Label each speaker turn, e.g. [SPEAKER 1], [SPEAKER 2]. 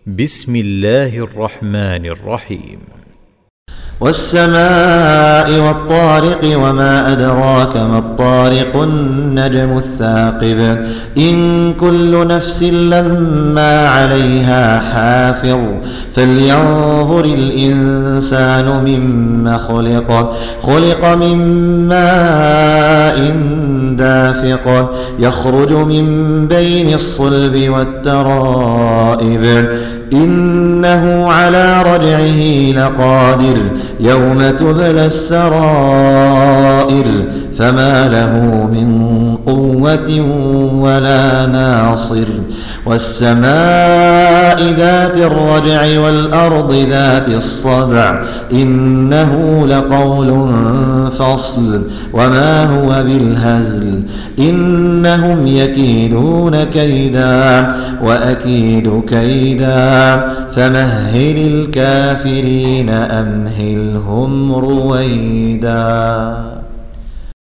[SPEAKER 1] بسم الله الرحمن الرحيم.
[SPEAKER 2] والسماء والطارق وما أدراك ما الطارق النجم الثاقب إن كل نفس لما عليها حافظ فلينظر الإنسان مما خلق من ماء دافق يخرج من بين الصلب والترائب إنه على رجعه لقادر يوم تبلى السرائر فما له من قوة ولا ناصر والسماء ذات الرجع والأرض ذات الصدع إنه لقول فصل وما هو بالهزل إنهم يكيدون كيدا وأكيد كيدا فمهل الكافرين أمهلهم رويدا.